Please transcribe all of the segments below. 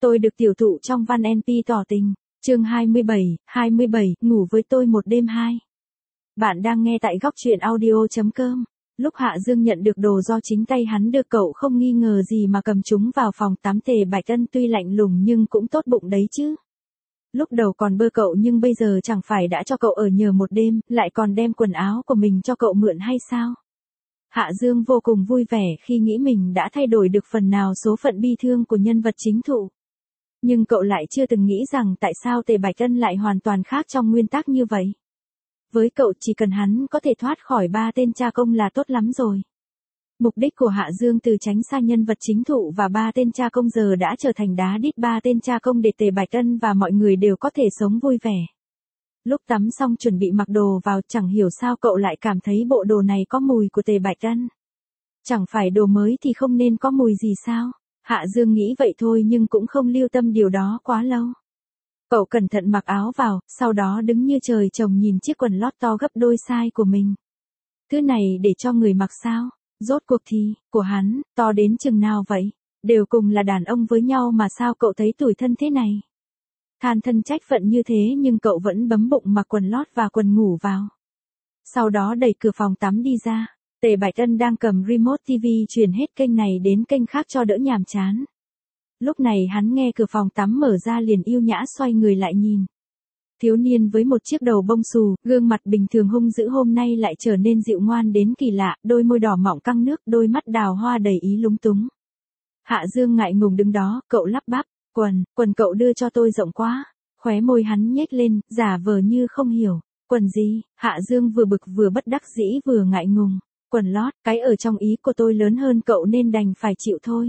Tôi được tiểu thụ trong Văn NP tỏ tình. Chương 27, ngủ với tôi một đêm 2. Bạn đang nghe tại góc truyện audio.com. Lúc Hạ Dương nhận được đồ do chính tay hắn đưa, cậu không nghi ngờ gì mà cầm chúng vào phòng tắm. Tề Bạch Ân tuy lạnh lùng nhưng cũng tốt bụng đấy chứ. Lúc đầu còn bơ cậu nhưng bây giờ chẳng phải đã cho cậu ở nhờ một đêm, lại còn đem quần áo của mình cho cậu mượn hay sao? Hạ Dương vô cùng vui vẻ khi nghĩ mình đã thay đổi được phần nào số phận bi thương của nhân vật chính thụ. Nhưng cậu lại chưa từng nghĩ rằng tại sao Tề Bạch Ân lại hoàn toàn khác trong nguyên tắc như vậy. Với cậu chỉ cần hắn có thể thoát khỏi 3 tên cha công là tốt lắm rồi. Mục đích của Hạ Dương từ tránh xa nhân vật chính thụ và 3 tên cha công giờ đã trở thành đá đít 3 tên cha công để Tề Bạch Ân và mọi người đều có thể sống vui vẻ. Lúc tắm xong chuẩn bị mặc đồ vào, chẳng hiểu sao cậu lại cảm thấy bộ đồ này có mùi của Tề Bạch Ân. Chẳng phải đồ mới thì không nên có mùi gì sao? Hạ Dương nghĩ vậy thôi nhưng cũng không lưu tâm điều đó quá lâu. Cậu cẩn thận mặc áo vào, sau đó đứng như trời trồng nhìn chiếc quần lót to gấp đôi size của mình. Thứ này để cho người mặc sao? Rốt cuộc thì, của hắn, to đến chừng nào vậy? Đều cùng là đàn ông với nhau mà sao cậu thấy tủi thân thế này? Than thân trách phận như thế nhưng cậu vẫn bấm bụng mặc quần lót và quần ngủ vào. Sau đó đẩy cửa phòng tắm đi ra. Tề Bạch Ân đang cầm remote TV chuyển hết kênh này đến kênh khác cho đỡ nhàm chán. Lúc này hắn nghe cửa phòng tắm mở ra liền yêu nhã xoay người lại nhìn. Thiếu niên với một chiếc đầu bông xù, gương mặt bình thường hung dữ hôm nay lại trở nên dịu ngoan đến kỳ lạ, đôi môi đỏ mọng căng nước, đôi mắt đào hoa đầy ý lúng túng. Hạ Dương ngại ngùng đứng đó, cậu lắp bắp, quần cậu đưa cho tôi rộng quá. Khóe môi hắn nhếch lên, giả vờ như không hiểu. Quần gì? Hạ Dương vừa bực vừa bất đắc dĩ vừa ngại ngùng. Quần lót, cái ở trong ý của tôi lớn hơn cậu nên đành phải chịu thôi.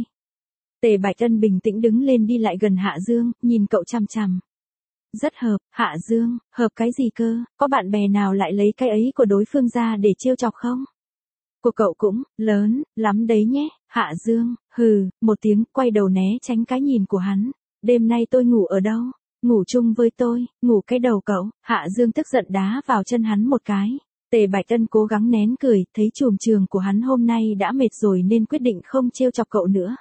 Tề Bạch Ân bình tĩnh đứng lên đi lại gần Hạ Dương, nhìn cậu chằm chằm. Rất hợp, Hạ Dương, hợp cái gì cơ, có bạn bè nào lại lấy cái ấy của đối phương ra để trêu chọc không? Của cậu cũng, lớn, lắm đấy nhé, Hạ Dương, hừ, một tiếng, quay đầu né tránh cái nhìn của hắn. Đêm nay tôi ngủ ở đâu? Ngủ chung với tôi, ngủ cái đầu cậu. Hạ Dương tức giận đá vào chân hắn một cái. Tề Bạch Ân cố gắng nén cười, thấy chùm trường của hắn hôm nay đã mệt rồi nên quyết định không trêu chọc cậu nữa.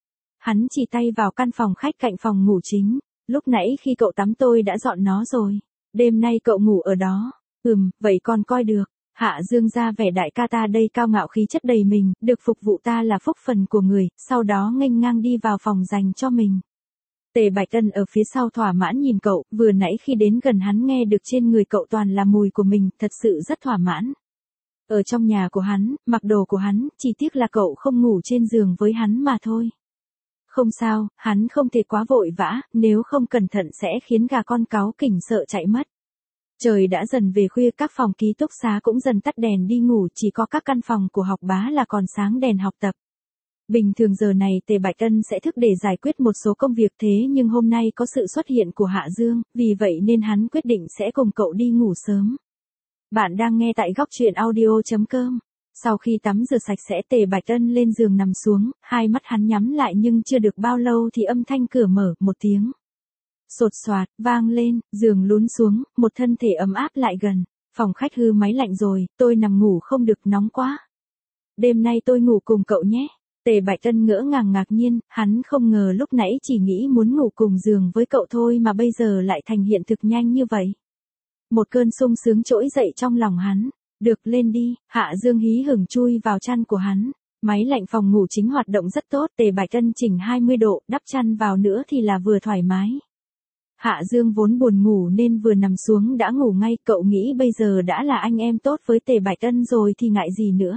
Hắn chỉ tay vào căn phòng khách cạnh phòng ngủ chính. Lúc nãy khi cậu tắm tôi đã dọn nó rồi. Đêm nay cậu ngủ ở đó. Vậy con coi được. Hạ Dương ra vẻ đại ca ta đây cao ngạo khí chất đầy mình, được phục vụ ta là phúc phần của người, sau đó nghênh ngang đi vào phòng dành cho mình. Tề Bạch Ân ở phía sau thỏa mãn nhìn cậu, vừa nãy khi đến gần hắn nghe được trên người cậu toàn là mùi của mình, thật sự rất thỏa mãn. Ở trong nhà của hắn, mặc đồ của hắn, chỉ tiếc là cậu không ngủ trên giường với hắn mà thôi. Không sao, hắn không thể quá vội vã, nếu không cẩn thận sẽ khiến gà con cáu kỉnh sợ chạy mất. Trời đã dần về khuya, các phòng ký túc xá cũng dần tắt đèn đi ngủ, chỉ có các căn phòng của học bá là còn sáng đèn học tập. Bình thường giờ này Tề Bạch Ân sẽ thức để giải quyết một số công việc, thế nhưng hôm nay có sự xuất hiện của Hạ Dương, vì vậy nên hắn quyết định sẽ cùng cậu đi ngủ sớm. Bạn đang nghe tại góc truyện audio.com. Sau khi tắm rửa sạch sẽ Tề Bạch Ân lên giường nằm xuống, hai mắt hắn nhắm lại nhưng chưa được bao lâu thì âm thanh cửa mở, một tiếng sột soạt vang lên, giường lún xuống, một thân thể ấm áp lại gần. Phòng khách hư máy lạnh rồi, tôi nằm ngủ không được, nóng quá. Đêm nay tôi ngủ cùng cậu nhé. Tề Bạch Ân ngỡ ngàng ngạc nhiên, hắn không ngờ lúc nãy chỉ nghĩ muốn ngủ cùng giường với cậu thôi mà bây giờ lại thành hiện thực nhanh như vậy. Một cơn sung sướng trỗi dậy trong lòng hắn. Được, lên đi. Hạ Dương hí hửng chui vào chăn của hắn. Máy lạnh phòng ngủ chính hoạt động rất tốt, Tề Bạch Ân chỉnh 20 độ, đắp chăn vào nữa thì là vừa thoải mái. Hạ Dương vốn buồn ngủ nên vừa nằm xuống đã ngủ ngay, cậu nghĩ bây giờ đã là anh em tốt với Tề Bạch Ân rồi thì ngại gì nữa.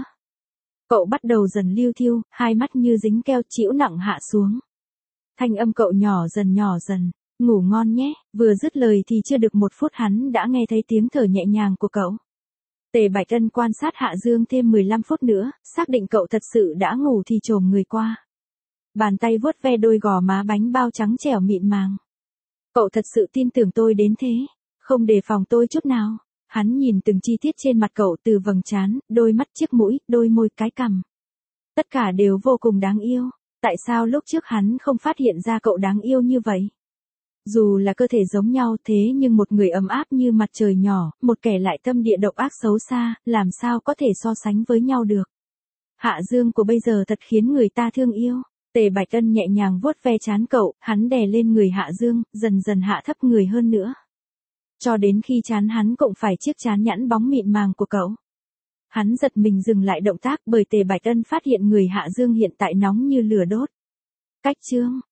Cậu bắt đầu dần liu thiu, hai mắt như dính keo, chịu nặng hạ xuống. Thanh âm cậu nhỏ dần, ngủ ngon nhé. Vừa dứt lời thì chưa được 1 phút hắn đã nghe thấy tiếng thở nhẹ nhàng của cậu. Tề Bạch Ân quan sát Hạ Dương thêm 15 phút nữa, xác định cậu thật sự đã ngủ thì chồm người qua. Bàn tay vuốt ve đôi gò má bánh bao trắng trẻo mịn màng. Cậu thật sự tin tưởng tôi đến thế, không đề phòng tôi chút nào. Hắn nhìn từng chi tiết trên mặt cậu, từ vầng trán, đôi mắt, chiếc mũi, đôi môi, cái cằm. Tất cả đều vô cùng đáng yêu. Tại sao lúc trước hắn không phát hiện ra cậu đáng yêu như vậy? Dù là cơ thể giống nhau thế nhưng một người ấm áp như mặt trời nhỏ, một kẻ lại tâm địa độc ác xấu xa, làm sao có thể so sánh với nhau được. Hạ Dương của bây giờ thật khiến người ta thương yêu. Tề Bạch Ân nhẹ nhàng vuốt ve trán cậu, hắn đè lên người Hạ Dương, dần dần hạ thấp người hơn nữa. Cho đến khi trán hắn cộng phải chiếc trán nhẵn bóng mịn màng của cậu. Hắn giật mình dừng lại động tác bởi Tề Bạch Ân phát hiện người Hạ Dương hiện tại nóng như lửa đốt. Cách chương